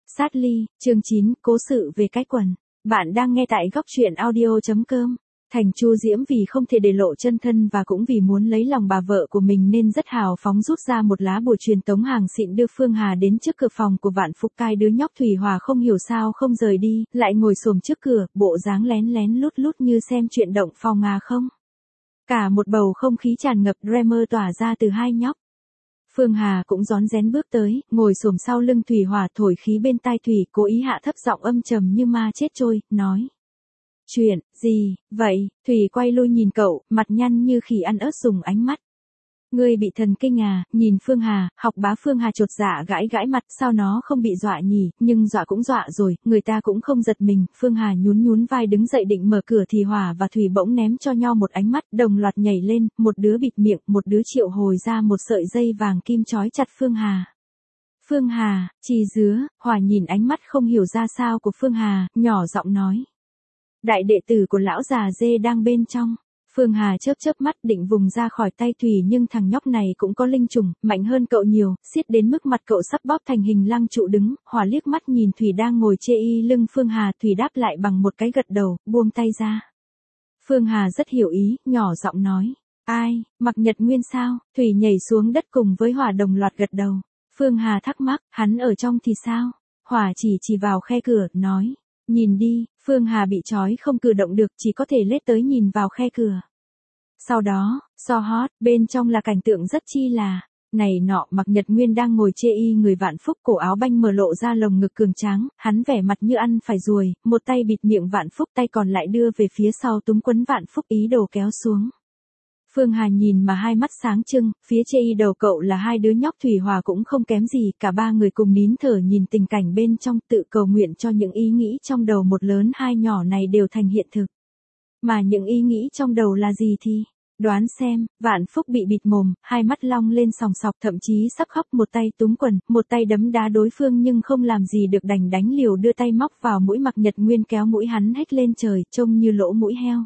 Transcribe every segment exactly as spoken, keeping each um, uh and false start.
Sát ly, chương chín, cố sự về cái quần. Bạn đang nghe tại góc truyện audio chấm com. Thành Chu Diễm vì không thể để lộ chân thân và cũng vì muốn lấy lòng bà vợ của mình nên rất hào phóng rút ra một lá bùa truyền tống hàng xịn đưa Phương Hà đến trước cửa phòng của Vạn Phúc. Cai đứa nhóc Thủy Hòa không hiểu sao không rời đi, lại ngồi xổm trước cửa, bộ dáng lén lén lút lút như xem chuyện động phòng à không. Cả một bầu không khí tràn ngập Dreamer tỏa ra từ hai nhóc. Phương Hà cũng rón rén bước tới, ngồi xổm sau lưng Thủy Hòa thổi khí bên tai Thủy, cố ý hạ thấp giọng âm trầm như ma chết trôi, nói. Chuyện, gì, vậy? Thủy quay lui nhìn cậu, mặt nhăn như khỉ ăn ớt dùng ánh mắt. Ngươi bị thần kinh à, nhìn Phương Hà, học bá Phương Hà chột dạ gãi gãi mặt, sao nó không bị dọa nhỉ, nhưng dọa cũng dọa rồi, người ta cũng không giật mình. Phương Hà nhún nhún vai đứng dậy định mở cửa thì Hòa và Thủy bỗng ném cho nhau một ánh mắt, đồng loạt nhảy lên, một đứa bịt miệng, một đứa triệu hồi ra một sợi dây vàng kim trói chặt Phương Hà. Phương Hà, chi dứa, Hòa nhìn ánh mắt không hiểu ra sao của Phương Hà, nhỏ giọng nói. Đại đệ tử của lão già dê đang bên trong. Phương Hà chớp chớp mắt định vùng ra khỏi tay Thủy nhưng thằng nhóc này cũng có linh trùng, mạnh hơn cậu nhiều, xiết đến mức mặt cậu sắp bóp thành hình lăng trụ đứng. Hòa liếc mắt nhìn Thủy đang ngồi chê y lưng Phương Hà, Thủy đáp lại bằng một cái gật đầu, buông tay ra. Phương Hà rất hiểu ý, nhỏ giọng nói, ai, Mạc Nhật Nguyên sao? Thủy nhảy xuống đất cùng với Hòa đồng loạt gật đầu. Phương Hà thắc mắc, hắn ở trong thì sao? Hòa chỉ chỉ vào khe cửa, nói. Nhìn đi, Phương Hà bị trói không cử động được, chỉ có thể lết tới nhìn vào khe cửa. Sau đó, so hot, bên trong là cảnh tượng rất chi là, này nọ. Mạc Nhật Nguyên đang ngồi chê y người Vạn Phúc, cổ áo banh mở lộ ra lồng ngực cường tráng, hắn vẻ mặt như ăn phải ruồi, một tay bịt miệng Vạn Phúc, tay còn lại đưa về phía sau túm quấn Vạn Phúc ý đồ kéo xuống. Phương Hà nhìn mà hai mắt sáng trưng, phía chê y đầu cậu là hai đứa nhóc Thủy Hòa cũng không kém gì, cả ba người cùng nín thở nhìn tình cảnh bên trong, tự cầu nguyện cho những ý nghĩ trong đầu một lớn hai nhỏ này đều thành hiện thực. Mà những ý nghĩ trong đầu là gì thì, đoán xem. Vạn Phúc bị bịt mồm, hai mắt long lên sòng sọc, thậm chí sắp khóc, một tay túm quần, một tay đấm đá đối phương nhưng không làm gì được, đành đánh liều đưa tay móc vào mũi Mạc Nhật Nguyên, kéo mũi hắn hét lên trời, trông như lỗ mũi heo.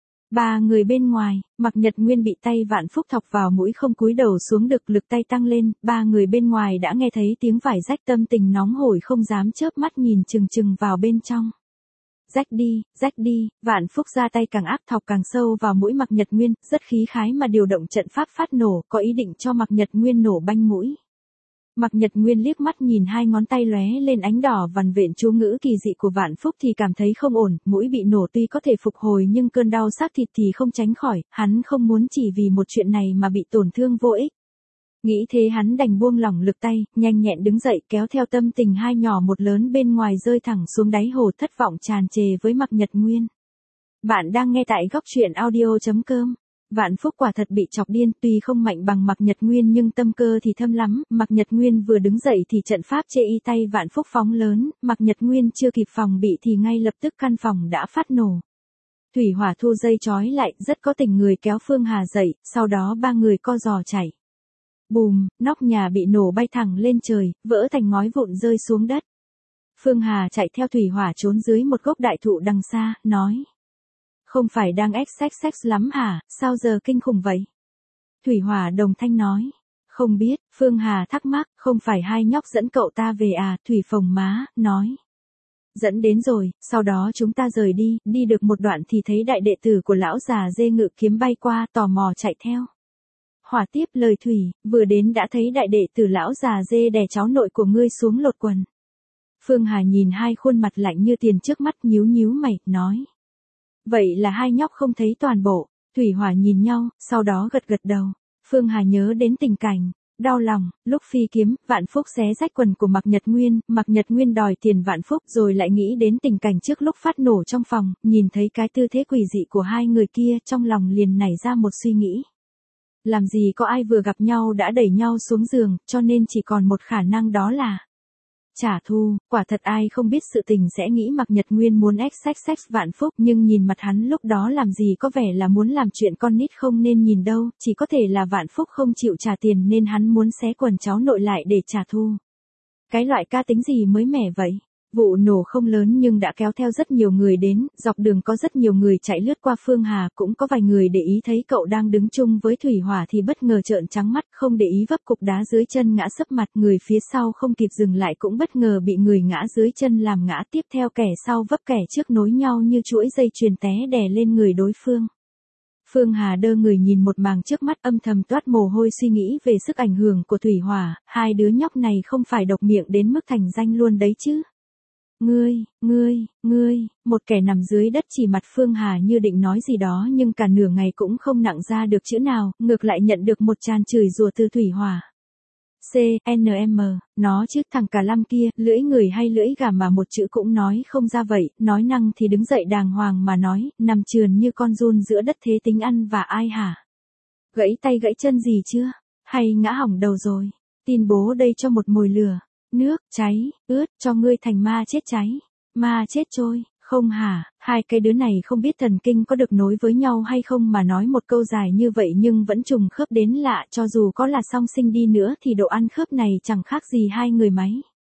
Ba người bên ngoài, Mạc Nhật Nguyên bị tay Vạn Phúc thọc vào mũi không cúi đầu xuống được, lực tay tăng lên, ba người bên ngoài đã nghe thấy tiếng vải rách, tâm tình nóng hổi không dám chớp mắt nhìn chừng chừng vào bên trong. Rách đi, rách đi, Vạn Phúc ra tay càng ác, thọc càng sâu vào mũi Mạc Nhật Nguyên, rất khí khái mà điều động trận pháp phát nổ, có ý định cho Mạc Nhật Nguyên nổ banh mũi. Mạc Nhật Nguyên liếc mắt nhìn hai ngón tay lóe lên ánh đỏ vằn vện chú ngữ kỳ dị của Vạn Phúc thì cảm thấy không ổn, mũi bị nổ tuy có thể phục hồi nhưng cơn đau xác thịt thì không tránh khỏi, hắn không muốn chỉ vì một chuyện này mà bị tổn thương vô ích. Nghĩ thế hắn đành buông lỏng lực tay, nhanh nhẹn đứng dậy, kéo theo tâm tình hai nhỏ một lớn bên ngoài rơi thẳng xuống đáy hồ, thất vọng tràn trề với Mạc Nhật Nguyên. Bạn đang nghe tại góc truyện audio chấm com. Vạn Phúc quả thật bị chọc điên, tuy không mạnh bằng Mạc Nhật Nguyên nhưng tâm cơ thì thâm lắm. Mạc Nhật Nguyên vừa đứng dậy thì trận pháp chê y tay Vạn Phúc phóng lớn, Mạc Nhật Nguyên chưa kịp phòng bị thì ngay lập tức căn phòng đã phát nổ. Thủy Hỏa thu dây trói lại, rất có tình người kéo Phương Hà dậy, sau đó ba người co giò chạy. Bùm, nóc nhà bị nổ bay thẳng lên trời, vỡ thành ngói vụn rơi xuống đất. Phương Hà chạy theo Thủy Hỏa trốn dưới một gốc đại thụ đằng xa, nói. Không phải đang xx xx lắm hả, sao giờ kinh khủng vậy? Thủy Hỏa đồng thanh nói. Không biết, Phương Hà thắc mắc, không phải hai nhóc dẫn cậu ta về à, Thủy phồng má, nói. Dẫn đến rồi, sau đó chúng ta rời đi, đi được một đoạn thì thấy đại đệ tử của lão già dê ngự kiếm bay qua, tò mò chạy theo. Hỏa tiếp lời Thủy, vừa đến đã thấy đại đệ tử lão già dê đè cháu nội của ngươi xuống lột quần. Phương Hà nhìn hai khuôn mặt lạnh như tiền trước mắt, nhíu nhíu mày, nói. Vậy là hai nhóc không thấy toàn bộ. Thủy Hỏa nhìn nhau, sau đó gật gật đầu. Phương Hà nhớ đến tình cảnh đau lòng, lúc phi kiếm, Vạn Phúc xé rách quần của Mạc Nhật Nguyên, Mạc Nhật Nguyên đòi tiền Vạn Phúc, rồi lại nghĩ đến tình cảnh trước lúc phát nổ trong phòng, nhìn thấy cái tư thế quỷ dị của hai người kia, trong lòng liền nảy ra một suy nghĩ. Làm gì có ai vừa gặp nhau đã đẩy nhau xuống giường, cho nên chỉ còn một khả năng, đó là trả thù. Quả thật ai không biết sự tình sẽ nghĩ Mạc Nhật Nguyên muốn xx xx Vạn Phúc, nhưng nhìn mặt hắn lúc đó làm gì có vẻ là muốn làm chuyện con nít không nên nhìn đâu, chỉ có thể là Vạn Phúc không chịu trả tiền nên hắn muốn xé quần cháu nội lại để trả thù. Cái loại ca tính gì mới mẻ vậy? Vụ nổ không lớn nhưng đã kéo theo rất nhiều người đến, dọc đường có rất nhiều người chạy lướt qua Phương Hà, cũng có vài người để ý thấy cậu đang đứng chung với Thủy Hỏa thì bất ngờ trợn trắng mắt, không để ý vấp cục đá dưới chân ngã sấp mặt, người phía sau không kịp dừng lại cũng bất ngờ bị người ngã dưới chân làm ngã tiếp theo, kẻ sau vấp kẻ trước nối nhau như chuỗi dây chuyền té đè lên người đối phương. Phương Hà đơ người nhìn một màn trước mắt, âm thầm toát mồ hôi suy nghĩ về sức ảnh hưởng của Thủy Hỏa, hai đứa nhóc này không phải độc miệng đến mức thành danh luôn đấy chứ. Ngươi, ngươi, ngươi, một kẻ nằm dưới đất chỉ mặt Phương Hà như định nói gì đó nhưng cả nửa ngày cũng không nặng ra được chữ nào, ngược lại nhận được một tràn chửi rủa từ Thủy Hỏa. C, N M, nó chứ thằng cả lăm kia, lưỡi người hay lưỡi gà mà một chữ cũng nói không ra vậy, nói năng thì đứng dậy đàng hoàng mà nói, nằm trườn như con giun giữa đất thế tính ăn và ai hả? Gãy tay gãy chân gì chưa? Hay ngã hỏng đầu rồi? Tin bố đây cho một mồi lửa. Nước, cháy, ướt, cho ngươi thành ma chết cháy. Ma chết trôi, không hả? Hai cái đứa này không biết thần kinh có được nối với nhau hay không mà nói một câu dài như vậy nhưng vẫn trùng khớp đến lạ, cho dù có là song sinh đi nữa thì độ ăn khớp này chẳng khác gì hai người máy.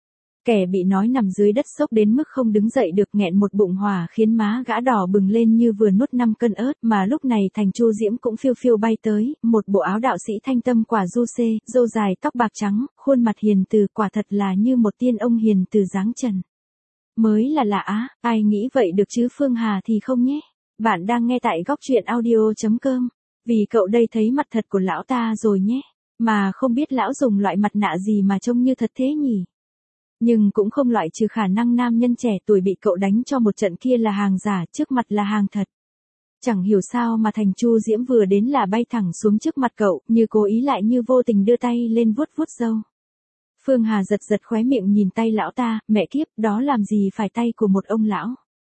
Kẻ bị nói nằm dưới đất sốc đến mức không đứng dậy được, nghẹn một bụng hỏa khiến má gã đỏ bừng lên như vừa nuốt năm cân ớt, mà lúc này Thành Chu Diễm cũng phiêu phiêu bay tới, một bộ áo đạo sĩ thanh tâm quả du xê, râu dài tóc bạc trắng, khuôn mặt hiền từ, quả thật là như một tiên ông hiền từ dáng trần. Mới là lạ á, ai nghĩ vậy được chứ Phương Hà thì không nhé. Bạn đang nghe tại góc truyện audio chấm com. Vì cậu đây thấy mặt thật của lão ta rồi nhé. Mà không biết lão dùng loại mặt nạ gì mà trông như thật thế nhỉ? Nhưng cũng không loại trừ khả năng nam nhân trẻ tuổi bị cậu đánh cho một trận kia là hàng giả, trước mặt là hàng thật. Chẳng hiểu sao mà Thành Chu Diễm vừa đến là bay thẳng xuống trước mặt cậu, như cố ý lại như vô tình đưa tay lên vuốt vuốt râu. Phương Hà giật giật khóe miệng nhìn tay lão ta, mẹ kiếp, đó làm gì phải tay của một ông lão.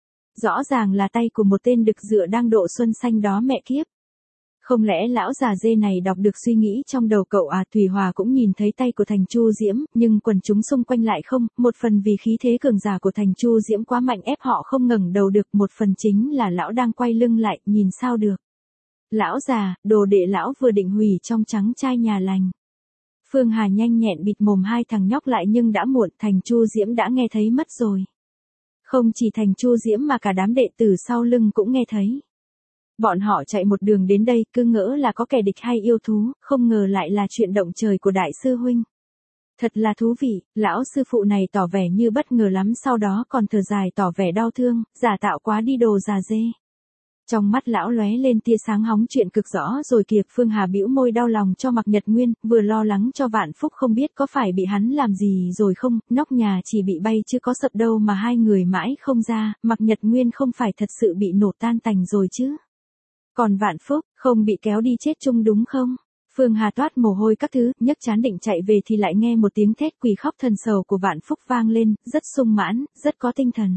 Rõ ràng là tay của một tên đực dựa đang độ xuân xanh đó mẹ kiếp. Không lẽ lão già dê này đọc được suy nghĩ trong đầu cậu à? Thủy Hòa cũng nhìn thấy tay của Thành Chu Diễm, nhưng quần chúng xung quanh lại không, một phần vì khí thế cường giả của Thành Chu Diễm quá mạnh ép họ không ngẩng đầu được, một phần chính là lão đang quay lưng lại, nhìn sao được. Lão già, đồ đệ lão vừa định hủy trong trắng trai nhà lành. Phương Hà nhanh nhẹn bịt mồm hai thằng nhóc lại nhưng đã muộn, Thành Chu Diễm đã nghe thấy mất rồi. Không chỉ Thành Chu Diễm mà cả đám đệ tử sau lưng cũng nghe thấy. Bọn họ chạy một đường đến đây, cứ ngỡ là có kẻ địch hay yêu thú, không ngờ lại là chuyện động trời của đại sư huynh. Thật là thú vị, lão sư phụ này tỏ vẻ như bất ngờ lắm, sau đó còn thở dài tỏ vẻ đau thương, giả tạo quá đi đồ già dê. Trong mắt lão lóe lên tia sáng hóng chuyện cực rõ rồi kìa. Phương Hà bĩu môi đau lòng cho Mạc Nhật Nguyên, vừa lo lắng cho Vạn Phúc không biết có phải bị hắn làm gì rồi không, nóc nhà chỉ bị bay chứ có sập đâu mà hai người mãi không ra, Mạc Nhật Nguyên không phải thật sự bị nổ tan tành rồi chứ. Còn Vạn Phúc, không bị kéo đi chết chung đúng không? Phương Hà toát mồ hôi các thứ, nhấc chán định chạy về thì lại nghe một tiếng thét quỳ khóc thần sầu của Vạn Phúc vang lên, rất sung mãn, rất có tinh thần.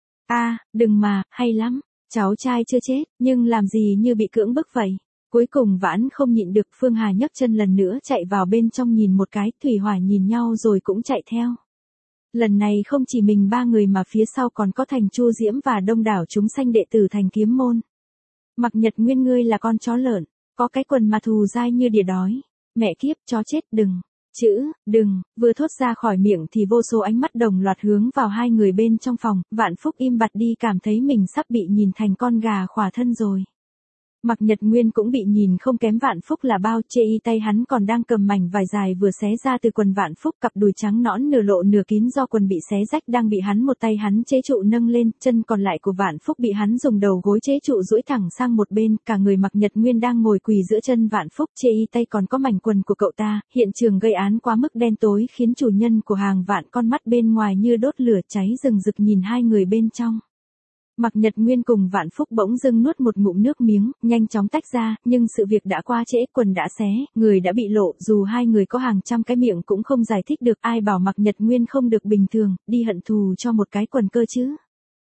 A, đừng mà, hay lắm, cháu trai chưa chết, nhưng làm gì như bị cưỡng bức vậy? Cuối cùng Vãn không nhịn được, Phương Hà nhấc chân lần nữa chạy vào bên trong nhìn một cái, Thủy Hỏa nhìn nhau rồi cũng chạy theo. Lần này không chỉ mình ba người mà phía sau còn có Thành Chu Diễm và đông đảo chúng sanh đệ tử Thành Kiếm Môn. Mạc Nhật Nguyên, ngươi là con chó lợn, có cái quần mà thù dai như đỉa đói. Mẹ kiếp, chó chết, đừng. Chữ, đừng, vừa thốt ra khỏi miệng thì vô số ánh mắt đồng loạt hướng vào hai người bên trong phòng, Vạn Phúc im bặt đi, cảm thấy mình sắp bị nhìn thành con gà khỏa thân rồi. Mạc Nhật Nguyên cũng bị nhìn không kém Vạn Phúc là bao, chê y tay hắn còn đang cầm mảnh vải dài vừa xé ra từ quần Vạn Phúc, cặp đùi trắng nõn nửa lộ nửa kín do quần bị xé rách đang bị hắn một tay hắn chế trụ nâng lên, chân còn lại của Vạn Phúc bị hắn dùng đầu gối chế trụ duỗi thẳng sang một bên, cả người Mạc Nhật Nguyên đang ngồi quỳ giữa chân Vạn Phúc, chê y tay còn có mảnh quần của cậu ta. Hiện trường gây án quá mức đen tối khiến chủ nhân của hàng vạn con mắt bên ngoài như đốt lửa cháy rừng rực nhìn hai người bên trong. Mạc Nhật Nguyên cùng Vạn Phúc bỗng dưng nuốt một ngụm nước miếng, nhanh chóng tách ra, nhưng sự việc đã qua trễ, quần đã xé, người đã bị lộ, dù hai người có hàng trăm cái miệng cũng không giải thích được, ai bảo Mạc Nhật Nguyên không được bình thường, đi hận thù cho một cái quần cơ chứ.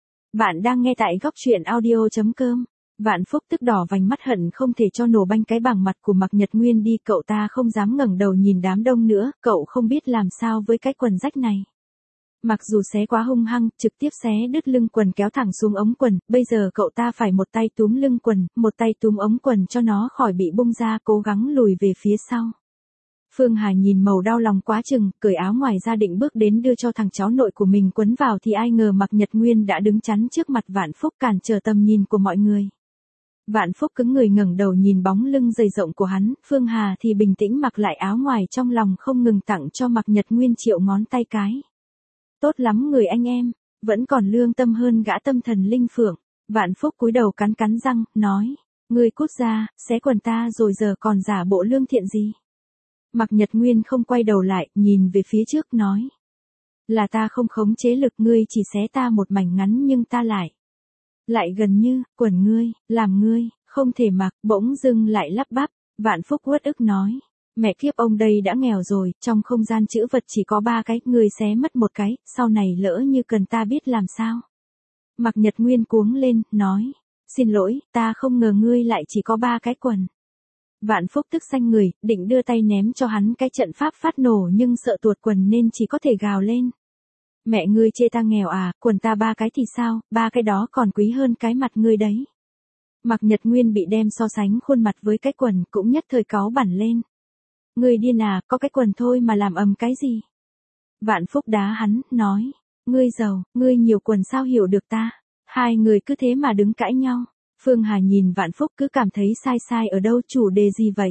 Bạn đang nghe tại góc truyện audio chấm com. Vạn Phúc tức đỏ vành mắt hận không thể cho nổ banh cái bằng mặt của Mạc Nhật Nguyên đi, cậu ta không dám ngẩng đầu nhìn đám đông nữa, cậu không biết làm sao với cái quần rách này. Mặc dù xé quá hung hăng, trực tiếp xé đứt lưng quần kéo thẳng xuống ống quần, bây giờ cậu ta phải một tay túm lưng quần, một tay túm ống quần cho nó khỏi bị bung ra, cố gắng lùi về phía sau. Phương Hà nhìn màu đau lòng quá chừng, cởi áo ngoài ra định bước đến đưa cho thằng cháu nội của mình quấn vào thì ai ngờ Mạc Nhật Nguyên đã đứng chắn trước mặt Vạn Phúc cản trở tầm nhìn của mọi người. Vạn Phúc cứng người ngẩng đầu nhìn bóng lưng dày rộng của hắn, Phương Hà thì bình tĩnh mặc lại áo ngoài trong lòng không ngừng tặng cho Mạc Nhật Nguyên triệu ngón tay cái. Tốt lắm người anh em, vẫn còn lương tâm hơn gã tâm thần linh phượng. Vạn Phúc cúi đầu cắn cắn răng, nói, ngươi cút ra, xé quần ta rồi giờ còn giả bộ lương thiện gì. Mạc Nhật Nguyên không quay đầu lại, nhìn về phía trước nói. Là ta không khống chế lực ngươi chỉ xé ta một mảnh ngắn nhưng ta lại. Lại gần như, quần ngươi, làm ngươi, không thể mặc, bỗng dưng lại lắp bắp. Vạn Phúc uất ức nói. Mẹ kiếp ông đây đã nghèo rồi, trong không gian chữ vật chỉ có ba cái, ngươi xé mất một cái, sau này lỡ như cần ta biết làm sao. Mạc Nhật Nguyên cuống lên, nói. Xin lỗi, ta không ngờ ngươi lại chỉ có ba cái quần. Vạn Phúc tức xanh người, định đưa tay ném cho hắn cái trận pháp phát nổ nhưng sợ tuột quần nên chỉ có thể gào lên. Mẹ ngươi chê ta nghèo à, quần ta ba cái thì sao, ba cái đó còn quý hơn cái mặt ngươi đấy. Mạc Nhật Nguyên bị đem so sánh khuôn mặt với cái quần cũng nhất thời cáu bẳn lên. Ngươi điên à, có cái quần thôi mà làm ầm cái gì. Vạn Phúc đá hắn, nói, ngươi giàu, ngươi nhiều quần sao hiểu được ta. Hai người cứ thế mà đứng cãi nhau. Phương Hà nhìn Vạn Phúc cứ cảm thấy sai sai ở đâu, chủ đề gì vậy?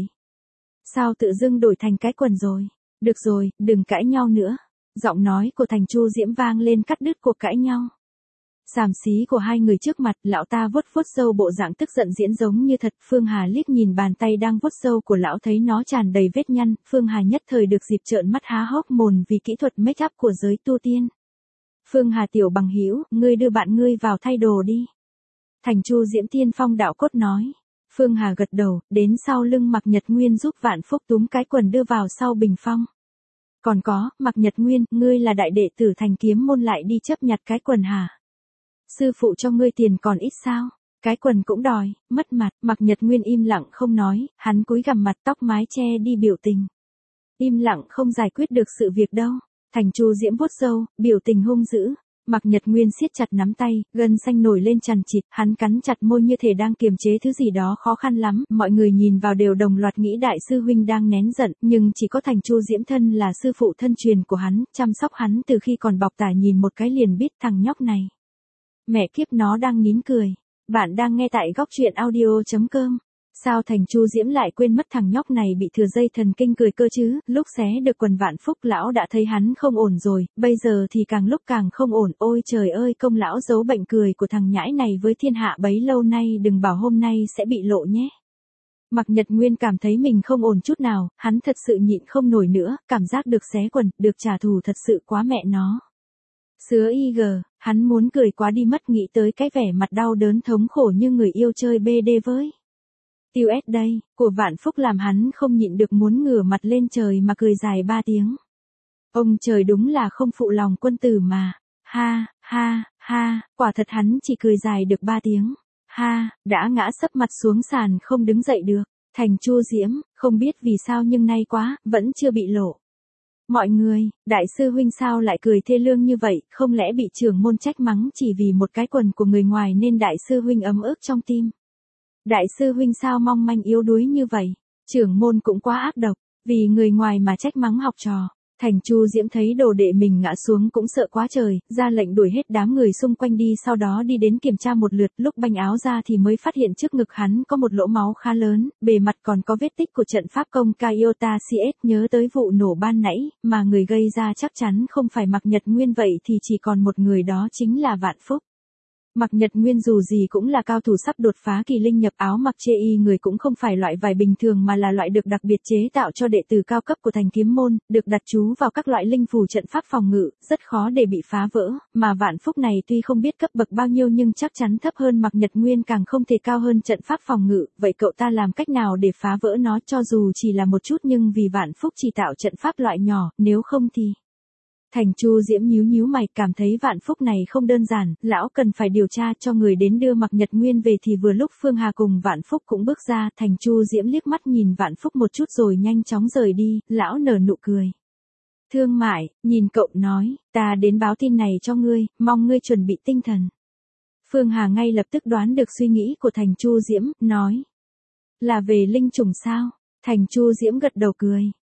Sao tự dưng đổi thành cái quần rồi? Được rồi, đừng cãi nhau nữa. Giọng nói của Thành Chu Diễm vang lên cắt đứt cuộc cãi nhau. Xàm xí của hai người trước mặt, lão ta vuốt vuốt râu bộ dạng tức giận diễn giống như thật. Phương Hà liếc nhìn bàn tay đang vuốt râu của lão thấy nó tràn đầy vết nhăn. Phương Hà nhất thời được dịp trợn mắt há hốc mồm vì kỹ thuật make up của giới tu tiên. Phương Hà tiểu bằng hữu, ngươi đưa bạn ngươi vào thay đồ đi. Thành Chu Diễm Tiên Phong đạo cốt nói. Phương Hà gật đầu, đến sau lưng Mạc Nhật Nguyên giúp Vạn Phúc túm cái quần đưa vào sau bình phong. Còn có, Mạc Nhật Nguyên, ngươi là đại đệ tử Thành Kiếm môn lại đi chấp nhặt cái quần hả? Sư phụ cho ngươi tiền còn ít sao? Cái quần cũng đòi, mất mặt. Mạc Nhật Nguyên im lặng không nói, hắn cúi gằm mặt tóc mái che đi biểu tình. Im lặng không giải quyết được sự việc đâu. Thành Chu Diễm vuốt râu, biểu tình hung dữ. Mạc Nhật Nguyên siết chặt nắm tay, gân xanh nổi lên chằn chịt, hắn cắn chặt môi như thể đang kiềm chế thứ gì đó khó khăn lắm. Mọi người nhìn vào đều đồng loạt nghĩ đại sư huynh đang nén giận, nhưng chỉ có Thành Chu Diễm thân là sư phụ thân truyền của hắn, chăm sóc hắn từ khi còn bọc tả nhìn một cái liền biết thằng nhóc này. Mẹ kiếp nó đang nín cười. Bạn đang nghe tại góc truyện audio chấm com. Sao Thành Chu Diễm lại quên mất thằng nhóc này bị thừa dây thần kinh cười cơ chứ, lúc xé được quần Vạn Phúc lão đã thấy hắn không ổn rồi, bây giờ thì càng lúc càng không ổn, ôi trời ơi công lão giấu bệnh cười của thằng nhãi này với thiên hạ bấy lâu nay đừng bảo hôm nay sẽ bị lộ nhé. Mạc Nhật Nguyên cảm thấy mình không ổn chút nào, hắn thật sự nhịn không nổi nữa, cảm giác được xé quần, được trả thù thật sự quá mẹ nó. Sứa y gờ, hắn muốn cười quá đi mất nghĩ tới cái vẻ mặt đau đớn thống khổ như người yêu chơi bê đê với. Tiêu ét đây, của Vạn Phúc làm hắn không nhịn được muốn ngửa mặt lên trời mà cười dài ba tiếng. Ông trời đúng là không phụ lòng quân tử mà. Ha, ha, ha, quả thật hắn chỉ cười dài được ba tiếng. Ha, đã ngã sấp mặt xuống sàn không đứng dậy được. Thành Chu Diễm, không biết vì sao nhưng nay quá, vẫn chưa bị lộ. Mọi người, đại sư huynh sao lại cười thê lương như vậy, không lẽ bị trưởng môn trách mắng chỉ vì một cái quần của người ngoài nên đại sư huynh ấm ức trong tim. Đại sư huynh sao mong manh yếu đuối như vậy, trưởng môn cũng quá ác độc, vì người ngoài mà trách mắng học trò. Thành Chu Diễm thấy đồ đệ mình ngã xuống cũng sợ quá trời, ra lệnh đuổi hết đám người xung quanh đi sau đó đi đến kiểm tra một lượt, lúc banh áo ra thì mới phát hiện trước ngực hắn có một lỗ máu khá lớn, bề mặt còn có vết tích của trận pháp công Kaiota xê ét, nhớ tới vụ nổ ban nãy, mà người gây ra chắc chắn không phải Mạc Nhật Nguyên vậy thì chỉ còn một người đó chính là Vạn Phúc. Mạc Nhật Nguyên dù gì cũng là cao thủ sắp đột phá kỳ linh nhập áo mặc chê y người cũng không phải loại vải bình thường mà là loại được đặc biệt chế tạo cho đệ tử cao cấp của Thành Kiếm môn, được đặt chú vào các loại linh phù trận pháp phòng ngự, rất khó để bị phá vỡ, mà Vạn Phúc này tuy không biết cấp bậc bao nhiêu nhưng chắc chắn thấp hơn Mạc Nhật Nguyên càng không thể cao hơn trận pháp phòng ngự, vậy cậu ta làm cách nào để phá vỡ nó cho dù chỉ là một chút nhưng vì Vạn Phúc chỉ tạo trận pháp loại nhỏ, nếu không thì... Thành Chu Diễm nhíu nhíu mày cảm thấy Vạn Phúc này không đơn giản, lão cần phải điều tra cho người đến đưa Mạc Nhật Nguyên về thì vừa lúc Phương Hà cùng Vạn Phúc cũng bước ra, Thành Chu Diễm liếc mắt nhìn Vạn Phúc một chút rồi nhanh chóng rời đi, lão nở nụ cười. Thương Mại, nhìn cậu nói, ta đến báo tin này cho ngươi, mong ngươi chuẩn bị tinh thần. Phương Hà ngay lập tức đoán được suy nghĩ của Thành Chu Diễm, nói. Là về linh trùng sao? Thành Chu Diễm gật đầu cười.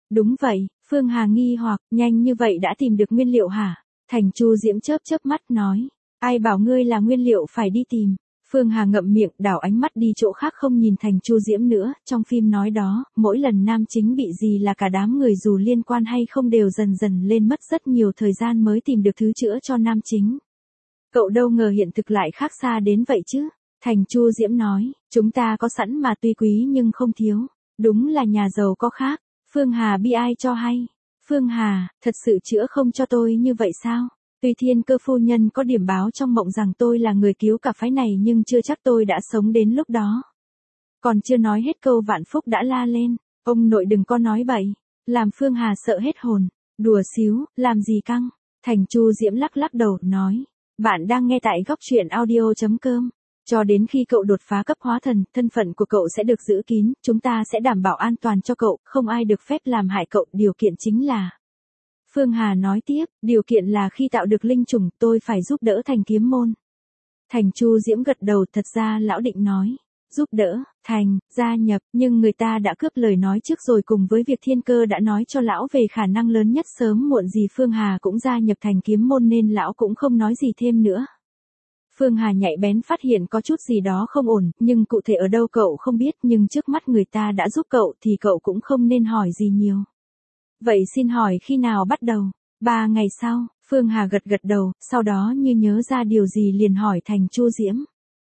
Đúng vậy, Phương Hà nghi hoặc, nhanh như vậy đã tìm được nguyên liệu hả? Thành Chu Diễm chớp chớp mắt nói, ai bảo ngươi là nguyên liệu phải đi tìm. Phương Hà ngậm miệng, đảo ánh mắt đi chỗ khác không nhìn Thành Chu Diễm nữa, trong phim nói đó, mỗi lần nam chính bị gì là cả đám người dù liên quan hay không đều dần dần lên mất rất nhiều thời gian mới tìm được thứ chữa cho nam chính. Cậu đâu ngờ hiện thực lại khác xa đến vậy chứ. Thành Chu Diễm nói, chúng ta có sẵn mà tuy quý nhưng không thiếu. Đúng là nhà giàu có khác. Phương Hà bi ai cho hay. Phương Hà, thật sự chữa không cho tôi như vậy sao? Tuy Thiên Cơ phu nhân có điểm báo trong mộng rằng tôi là người cứu cả phái này nhưng chưa chắc tôi đã sống đến lúc đó. Còn chưa nói hết câu Vạn Phúc đã la lên, ông nội đừng có nói bậy, làm Phương Hà sợ hết hồn. Đùa xíu, làm gì căng? Thành Chu Diễm lắc lắc đầu, nói, bạn đang nghe tại góc truyện audio chấm com. Cho đến khi cậu đột phá cấp hóa thần, thân phận của cậu sẽ được giữ kín, chúng ta sẽ đảm bảo an toàn cho cậu, không ai được phép làm hại cậu, điều kiện chính là. Phương Hà nói tiếp, điều kiện là khi tạo được linh trùng, tôi phải giúp đỡ Thành kiếm môn. Thành Chu Diễm gật đầu, thật ra lão định nói, giúp đỡ, Thành, gia nhập, nhưng người ta đã cướp lời nói trước rồi, cùng với việc Thiên Cơ đã nói cho lão về khả năng lớn nhất sớm muộn gì Phương Hà cũng gia nhập Thành kiếm môn nên lão cũng không nói gì thêm nữa. Phương Hà nhạy bén phát hiện có chút gì đó không ổn, nhưng cụ thể ở đâu cậu không biết, nhưng trước mắt người ta đã giúp cậu thì cậu cũng không nên hỏi gì nhiều. Vậy xin hỏi khi nào bắt đầu? Ba ngày sau, Phương Hà gật gật đầu, sau đó như nhớ ra điều gì liền hỏi Thành Chu Diễm.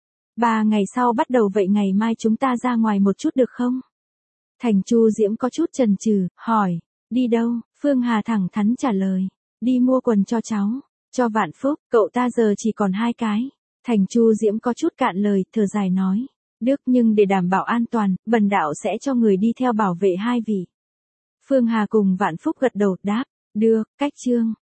Ba ngày sau bắt đầu, vậy ngày mai chúng ta ra ngoài một chút được không? Thành Chu Diễm có chút chần chừ, hỏi, đi đâu? Phương Hà thẳng thắn trả lời, đi mua quần cho cháu, cho Vạn Phúc, cậu ta giờ chỉ còn hai cái. Thành Chu Diễm có chút cạn lời, thở dài nói, Đức, nhưng để đảm bảo an toàn, bần đạo sẽ cho người đi theo bảo vệ hai vị. Phương Hà cùng Vạn Phúc gật đầu đáp, được, cách chương.